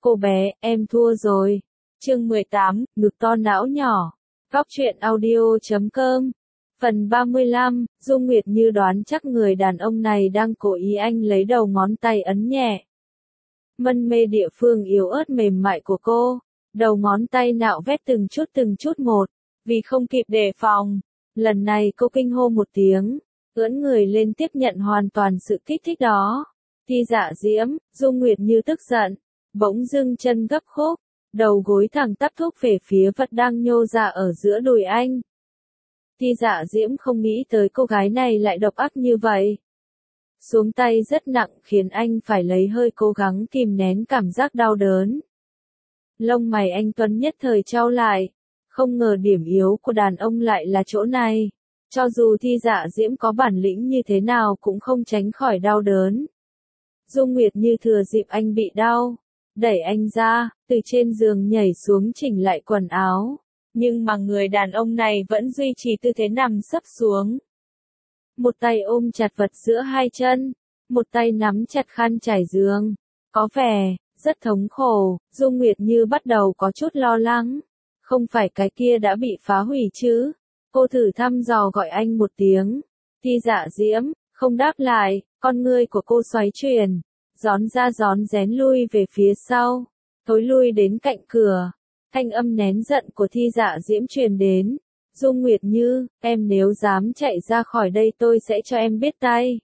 Cô bé, em thua rồi. Chương 18, ngực to não nhỏ. Góc truyện audio.com. Phần 35, Dung Nguyệt Như đoán chắc người đàn ông này đang cố ý anh lấy đầu ngón tay ấn nhẹ. Mân mê địa phương yếu ớt mềm mại của cô. Đầu ngón tay nạo vét từng chút một. Vì không kịp đề phòng. Lần này cô kinh hô một tiếng. Ưỡn người lên tiếp nhận hoàn toàn sự kích thích đó. Thi Dạ Diễm, Dung Nguyệt Như tức giận. Bỗng dưng chân gấp khúc. Đầu gối thẳng tắp thúc về phía vật đang nhô ra ở giữa đùi anh. Thi Dạ Diễm không nghĩ tới cô gái này lại độc ác như vậy. Xuống tay rất nặng khiến anh phải lấy hơi cố gắng kìm nén cảm giác đau đớn. Lông mày anh Tuấn nhất thời chau lại. Không ngờ điểm yếu của đàn ông lại là chỗ này. Cho dù Thi Dạ Diễm có bản lĩnh như thế nào cũng không tránh khỏi đau đớn. Dung Nguyệt Như thừa dịp anh bị đau. Đẩy anh ra, từ trên giường nhảy xuống chỉnh lại quần áo. Nhưng mà người đàn ông này vẫn duy trì tư thế nằm sấp xuống. Một tay ôm chặt vật giữa hai chân, một tay nắm chặt khăn trải giường. Có vẻ rất thống khổ, Dung Nguyệt Như bắt đầu có chút lo lắng. Không phải cái kia đã bị phá hủy chứ? Cô thử thăm dò gọi anh một tiếng. Thi Dạ Diễm, không đáp lại, con ngươi của cô xoáy chuyển. Rón ra rón rén lui về phía sau, thối lui đến cạnh cửa. Thanh âm nén giận của Thi Dạ Diễm truyền đến. Dung Nguyệt Như, em nếu dám chạy ra khỏi đây tôi sẽ cho em biết tay.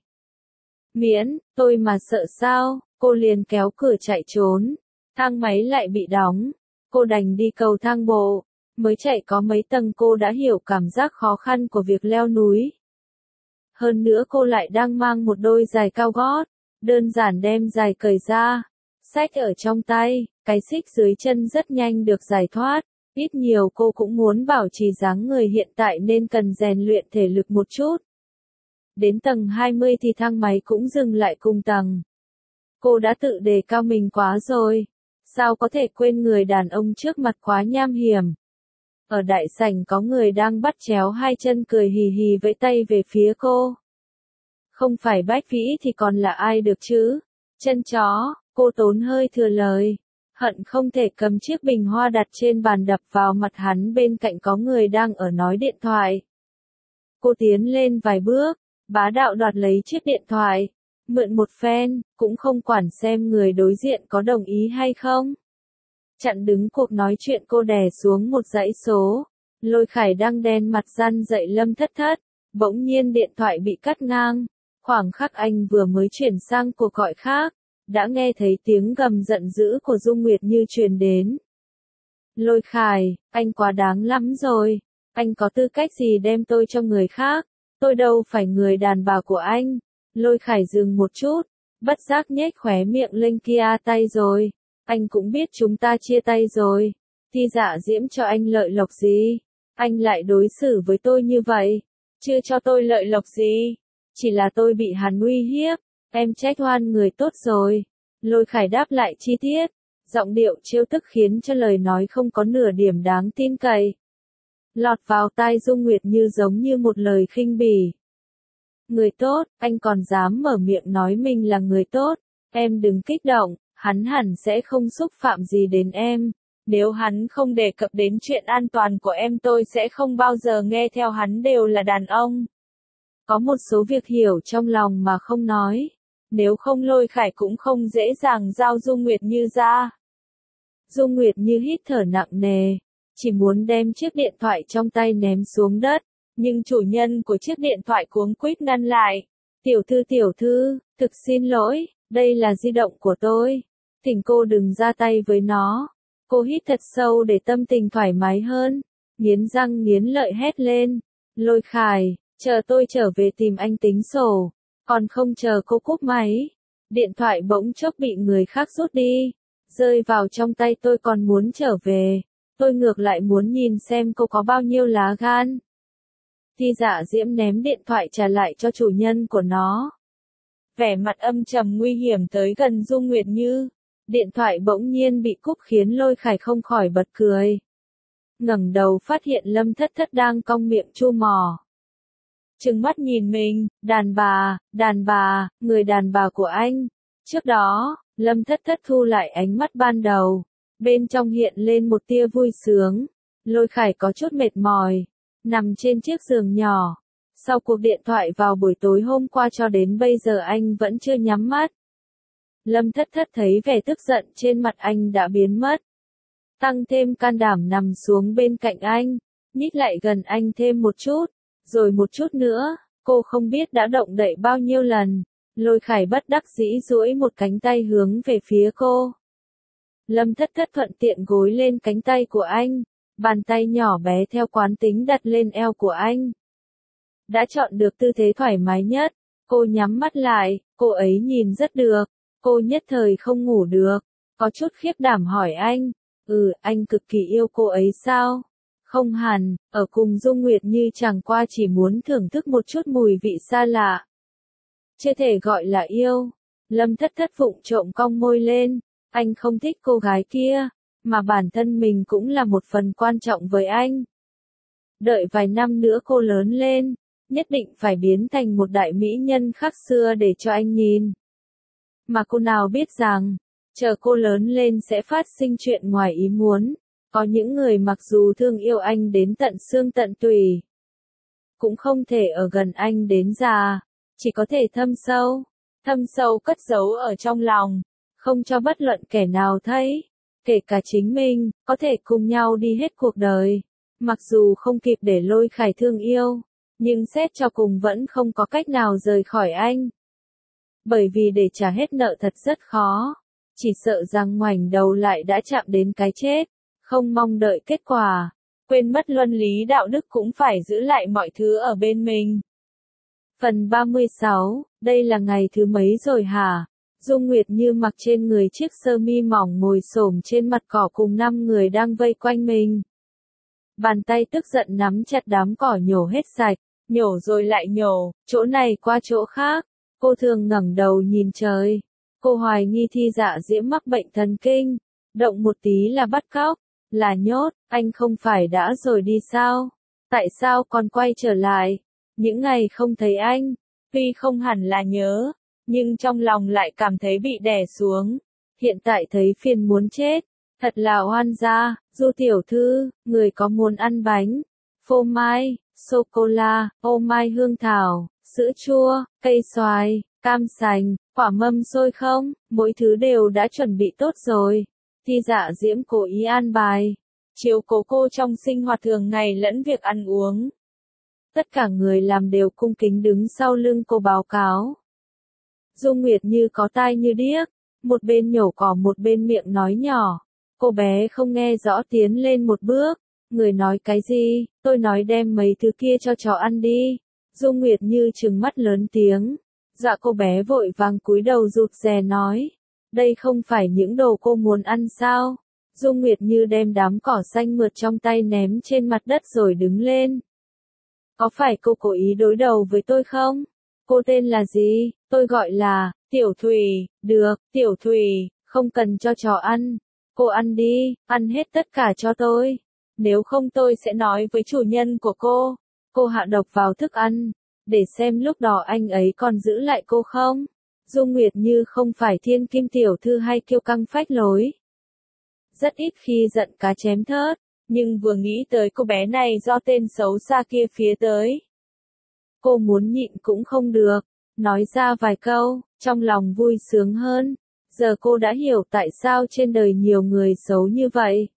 Miễn, tôi mà sợ sao, cô liền kéo cửa chạy trốn. Thang máy lại bị đóng. Cô đành đi cầu thang bộ. Mới chạy có mấy tầng cô đã hiểu cảm giác khó khăn của việc leo núi. Hơn nữa cô lại đang mang một đôi giày cao gót. Đơn giản đem giày cởi ra, xách ở trong tay, cái xích dưới chân rất nhanh được giải thoát, ít nhiều cô cũng muốn bảo trì dáng người hiện tại nên cần rèn luyện thể lực một chút. Đến tầng 20 thì thang máy cũng dừng lại cùng tầng. Cô đã tự đề cao mình quá rồi, sao có thể quên người đàn ông trước mặt quá nham hiểm. Ở đại sảnh có người đang bắt chéo hai chân cười hì hì vẫy tay về phía cô. Không phải Bách Vĩ thì còn là ai được chứ? Chân chó, cô tốn hơi thừa lời. Hận không thể cầm chiếc bình hoa đặt trên bàn đập vào mặt hắn bên cạnh có người đang ở nói điện thoại. Cô tiến lên vài bước, bá đạo đoạt lấy chiếc điện thoại. Mượn một phen, cũng không quản xem người đối diện có đồng ý hay không. Chặn đứng cuộc nói chuyện cô đè xuống một dãy số. Lôi Khải đang đen mặt răn dậy Lâm Thất Thất. Bỗng nhiên điện thoại bị cắt ngang. Khoảng khắc anh vừa mới chuyển sang cuộc gọi khác, đã nghe thấy tiếng gầm giận dữ của Dung Nguyệt Như truyền đến. Lôi Khải, anh quá đáng lắm rồi, anh có tư cách gì đem tôi cho người khác, tôi đâu phải người đàn bà của anh. Lôi Khải dừng một chút, bất giác nhếch khóe miệng lên kia tay rồi, anh cũng biết chúng ta chia tay rồi, Thi Dạ Diễm cho anh lợi lộc gì, anh lại đối xử với tôi như vậy, chưa cho tôi lợi lộc gì. Chỉ là tôi bị hắn uy hiếp, em trách oan người tốt rồi. Lôi Khải đáp lại chi tiết, giọng điệu trêu tức khiến cho lời nói không có nửa điểm đáng tin cậy. Lọt vào tai Dung Nguyệt Như giống như một lời khinh bỉ. Người tốt, anh còn dám mở miệng nói mình là người tốt, em đừng kích động, hắn hẳn sẽ không xúc phạm gì đến em. Nếu hắn không đề cập đến chuyện an toàn của em tôi sẽ không bao giờ nghe theo hắn đều là đàn ông. Có một số việc hiểu trong lòng mà không nói. Nếu không Lôi Khải cũng không dễ dàng giao Dung Nguyệt Như ra. Dung Nguyệt Như hít thở nặng nề. Chỉ muốn đem chiếc điện thoại trong tay ném xuống đất. Nhưng chủ nhân của chiếc điện thoại cuống quýt ngăn lại. Tiểu thư, thực xin lỗi, đây là di động của tôi. Thỉnh cô đừng ra tay với nó. Cô hít thật sâu để tâm tình thoải mái hơn. Nghiến răng nghiến lợi hét lên. Lôi Khải. Chờ tôi trở về tìm anh tính sổ, còn không chờ cô cúp máy. Điện thoại bỗng chốc bị người khác rút đi, rơi vào trong tay tôi còn muốn trở về. Tôi ngược lại muốn nhìn xem cô có bao nhiêu lá gan. Thi Dạ Diễm ném điện thoại trả lại cho chủ nhân của nó. Vẻ mặt âm trầm nguy hiểm tới gần Dung Nguyệt Như. Điện thoại bỗng nhiên bị cúp khiến Lôi Khải không khỏi bật cười. Ngẩng đầu phát hiện Lâm Thất Thất đang cong miệng chu mỏ. Trừng mắt nhìn mình, đàn bà, người đàn bà của anh. Trước đó, Lâm Thất Thất thu lại ánh mắt ban đầu, bên trong hiện lên một tia vui sướng. Lôi Khải có chút mệt mỏi, nằm trên chiếc giường nhỏ. Sau cuộc điện thoại vào buổi tối hôm qua cho đến bây giờ anh vẫn chưa nhắm mắt. Lâm Thất Thất thấy vẻ tức giận trên mặt anh đã biến mất. Tăng thêm can đảm nằm xuống bên cạnh anh, nhích lại gần anh thêm một chút, rồi một chút nữa, cô không biết đã động đậy bao nhiêu lần. Lôi Khải bất đắc dĩ duỗi một cánh tay hướng về phía cô. Lâm Thất Thất thuận tiện gối lên cánh tay của anh, bàn tay nhỏ bé theo quán tính đặt lên eo của anh. Đã chọn được tư thế thoải mái nhất, cô nhắm mắt lại, cô ấy nhìn rất được, cô nhất thời không ngủ được, có chút khiếp đảm hỏi anh, anh cực kỳ yêu cô ấy sao? Không hẳn, ở cùng Dung Nguyệt Như chẳng qua chỉ muốn thưởng thức một chút mùi vị xa lạ. Chưa thể gọi là yêu. Lâm Thất Thất vụng trộm cong môi lên, anh không thích cô gái kia, mà bản thân mình cũng là một phần quan trọng với anh. Đợi vài năm nữa cô lớn lên, nhất định phải biến thành một đại mỹ nhân khác xưa để cho anh nhìn. Mà cô nào biết rằng, chờ cô lớn lên sẽ phát sinh chuyện ngoài ý muốn. Có những người mặc dù thương yêu anh đến tận xương tận tủy, cũng không thể ở gần anh đến già, chỉ có thể thâm sâu cất giấu ở trong lòng, không cho bất luận kẻ nào thấy, kể cả chính mình, có thể cùng nhau đi hết cuộc đời. Mặc dù không kịp để Lôi Khải thương yêu, nhưng xét cho cùng vẫn không có cách nào rời khỏi anh. Bởi vì để trả hết nợ thật rất khó, chỉ sợ rằng ngoảnh đầu lại đã chạm đến cái chết, không mong đợi kết quả, quên mất luân lý đạo đức cũng phải giữ lại mọi thứ ở bên mình. Phần 36, đây là ngày thứ mấy rồi hả? Dung Nguyệt Như mặc trên người chiếc sơ mi mỏng ngồi xổm trên mặt cỏ cùng 5 người đang vây quanh mình. Bàn tay tức giận nắm chặt đám cỏ nhổ hết sạch, nhổ rồi lại nhổ, chỗ này qua chỗ khác. Cô thường ngẩng đầu nhìn trời. Cô hoài nghi Thi Dạ Diễm mắc bệnh thần kinh, động một tí là bắt cóc, là nhốt, anh không phải đã rồi đi sao? Tại sao còn quay trở lại? Những ngày không thấy anh, tuy không hẳn là nhớ, nhưng trong lòng lại cảm thấy bị đè xuống. Hiện tại thấy phiền muốn chết, thật là oan gia. Du tiểu thư, người có muốn ăn bánh, phô mai, sô-cô-la, ô mai hương thảo, sữa chua, cây xoài, cam sành, quả mâm xôi không? Mỗi thứ đều đã chuẩn bị tốt rồi. Thi Dạ Diễm cố ý an bài, chiếu cố cô trong sinh hoạt thường ngày lẫn việc ăn uống. Tất cả người làm đều cung kính đứng sau lưng cô báo cáo. Dung Nguyệt Như có tai như điếc, một bên nhổ cỏ một bên miệng nói nhỏ. Cô bé không nghe rõ tiến lên một bước. Người nói cái gì? Tôi nói đem mấy thứ kia cho chó ăn đi. Dung Nguyệt Như trừng mắt lớn tiếng. Dạ cô bé vội vàng cúi đầu rụt rè nói. Đây không phải những đồ cô muốn ăn sao? Dung Nguyệt Như đem đám cỏ xanh mượt trong tay ném trên mặt đất rồi đứng lên. Có phải cô cố ý đối đầu với tôi không? Cô tên là gì? Tôi gọi là Tiểu Thủy. Được, Tiểu Thủy, không cần cho chó ăn. Cô ăn đi, ăn hết tất cả cho tôi. Nếu không tôi sẽ nói với chủ nhân của cô. Cô hạ độc vào thức ăn, để xem lúc đó anh ấy còn giữ lại cô không? Dung Nguyệt Như không phải thiên kim tiểu thư hay kiêu căng phách lối. Rất ít khi giận cá chém thớt, nhưng vừa nghĩ tới cô bé này do tên xấu xa kia phía tới. Cô muốn nhịn cũng không được, nói ra vài câu, trong lòng vui sướng hơn. Giờ cô đã hiểu tại sao trên đời nhiều người xấu như vậy.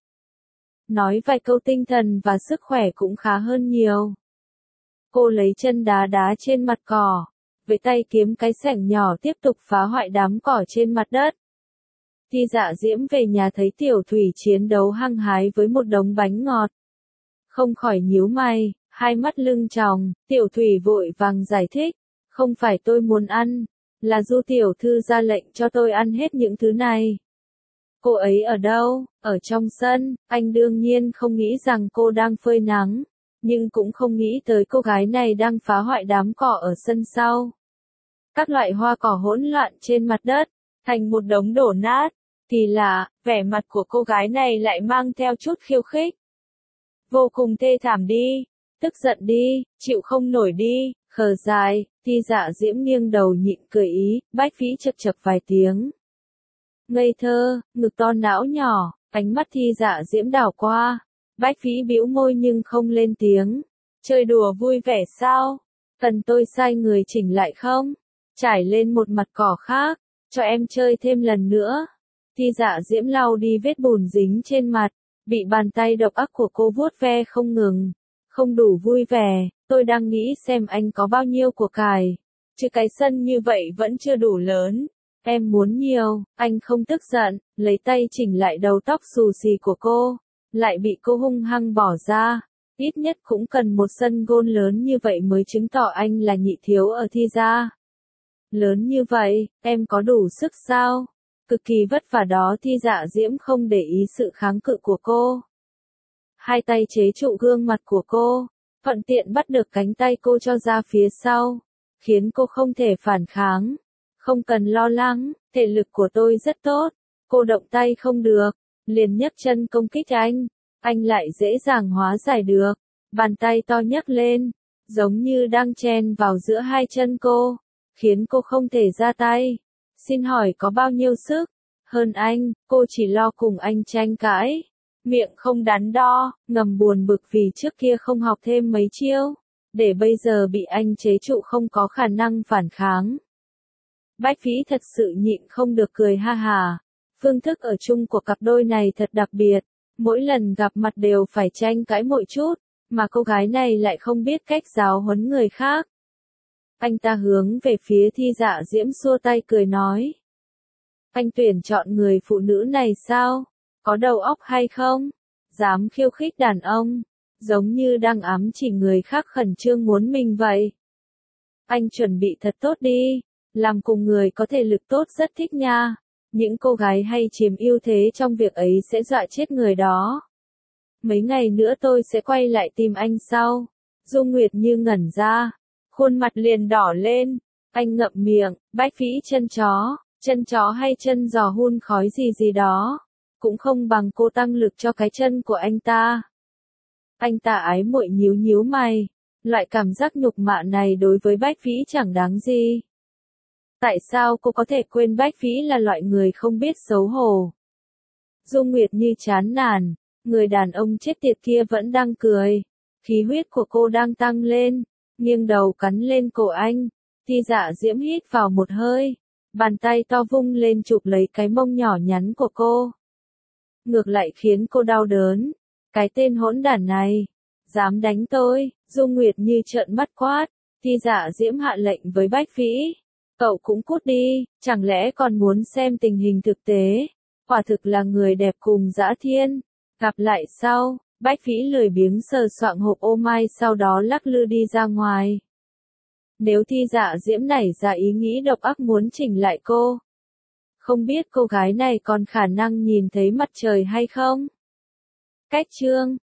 Nói vài câu tinh thần và sức khỏe cũng khá hơn nhiều. Cô lấy chân đá đá trên mặt cỏ, với tay kiếm cái xẻng nhỏ tiếp tục phá hoại đám cỏ trên mặt đất. Thi Dạ Diễm về nhà thấy Tiểu Thủy chiến đấu hăng hái với một đống bánh ngọt. Không khỏi nhíu mày, hai mắt lưng tròng, Tiểu Thủy vội vàng giải thích. Không phải tôi muốn ăn, là Du tiểu thư ra lệnh cho tôi ăn hết những thứ này. Cô ấy ở đâu? Ở trong sân. Anh đương nhiên không nghĩ rằng cô đang phơi nắng, nhưng cũng không nghĩ tới cô gái này đang phá hoại đám cỏ ở sân sau. Các loại hoa cỏ hỗn loạn trên mặt đất, thành một đống đổ nát. Kỳ lạ, vẻ mặt của cô gái này lại mang theo chút khiêu khích. Vô cùng thê thảm đi, tức giận đi, chịu không nổi đi, khờ dài. Thi Dạ Diễm nghiêng đầu nhịn cười ý, Bách Vĩ chập chập vài tiếng. ngây thơ, ngực to não nhỏ, ánh mắt Thi Dạ Diễm đảo qua. Bách Vĩ bĩu môi nhưng không lên tiếng. Chơi đùa vui vẻ sao? Cần tôi sai người chỉnh lại không? Trải lên một mặt cỏ khác, cho em chơi thêm lần nữa. Thi Dạ Diễm lau đi vết bùn dính trên mặt, bị bàn tay độc ác của cô vuốt ve không ngừng. Không đủ vui vẻ, tôi đang nghĩ xem anh có bao nhiêu của cải. Chứ cái sân như vậy vẫn chưa đủ lớn. Em muốn nhiều, anh không tức giận, lấy tay chỉnh lại đầu tóc xù xì của cô. Lại bị cô hung hăng bỏ ra. Ít nhất cũng cần một sân gôn lớn như vậy mới chứng tỏ anh là nhị thiếu ở Thi gia. Lớn như vậy, em có đủ sức sao? Cực kỳ vất vả đó. Thi Dạ Diễm không để ý sự kháng cự của cô. Hai tay chế trụ gương mặt của cô, thuận tiện bắt được cánh tay cô cho ra phía sau, khiến cô không thể phản kháng. Không cần lo lắng, thể lực của tôi rất tốt. Cô động tay không được, liền nhấc chân công kích anh lại dễ dàng hóa giải được. Bàn tay to nhấc lên, giống như đang chen vào giữa hai chân cô, khiến cô không thể ra tay. Xin hỏi có bao nhiêu sức? Hơn anh, cô chỉ lo cùng anh tranh cãi. Miệng không đắn đo, ngầm buồn bực vì trước kia không học thêm mấy chiêu, để bây giờ bị anh chế trụ không có khả năng phản kháng. Bách Vĩ thật sự nhịn không được cười ha hà. Phương thức ở chung của cặp đôi này thật đặc biệt, mỗi lần gặp mặt đều phải tranh cãi một chút, mà cô gái này lại không biết cách giáo huấn người khác. Anh ta hướng về phía Thi Dạ Diễm xua tay cười nói. Anh tuyển chọn người phụ nữ này sao? Có đầu óc hay không? Dám khiêu khích đàn ông, giống như đang ám chỉ người khác khẩn trương muốn mình vậy. Anh chuẩn bị thật tốt đi, làm cùng người có thể lực tốt rất thích nha. Những cô gái hay chiếm ưu thế trong việc ấy sẽ dọa chết người đó. Mấy ngày nữa tôi sẽ quay lại tìm anh sau. Dung Nguyệt Như ngẩn ra, khuôn mặt liền đỏ lên. Anh ngậm miệng. Bách Vĩ chân chó hay chân giò hun khói gì gì đó, cũng không bằng cô tăng lực cho cái chân của anh ta. Anh ta ái muội nhíu nhíu mày, loại cảm giác nhục mạ này đối với Bách Vĩ chẳng đáng gì. Tại sao cô có thể quên Bách Vĩ là loại người không biết xấu hổ? Dung Nguyệt Như chán nản, người đàn ông chết tiệt kia vẫn đang cười. Khí huyết của cô đang tăng lên, nghiêng đầu cắn lên cổ anh. Thi Dạ Diễm hít vào một hơi, bàn tay to vung lên chụp lấy cái mông nhỏ nhắn của cô. Ngược lại khiến cô đau đớn. Cái tên hỗn đản này, dám đánh tôi. Dung Nguyệt Như trợn mắt quát. Thi Dạ Diễm hạ lệnh với Bách Vĩ. Cậu cũng cút đi, chẳng lẽ còn muốn xem tình hình thực tế? Quả thực là người đẹp cùng dã thiên. Gặp lại sau. Bách Vĩ lười biếng sờ soạng hộp ô mai sau đó lắc lư đi ra ngoài. Nếu Thi Dạ Diễm nảy ra ý nghĩ độc ác muốn chỉnh lại cô, không biết cô gái này còn khả năng nhìn thấy mặt trời hay không? Cách chương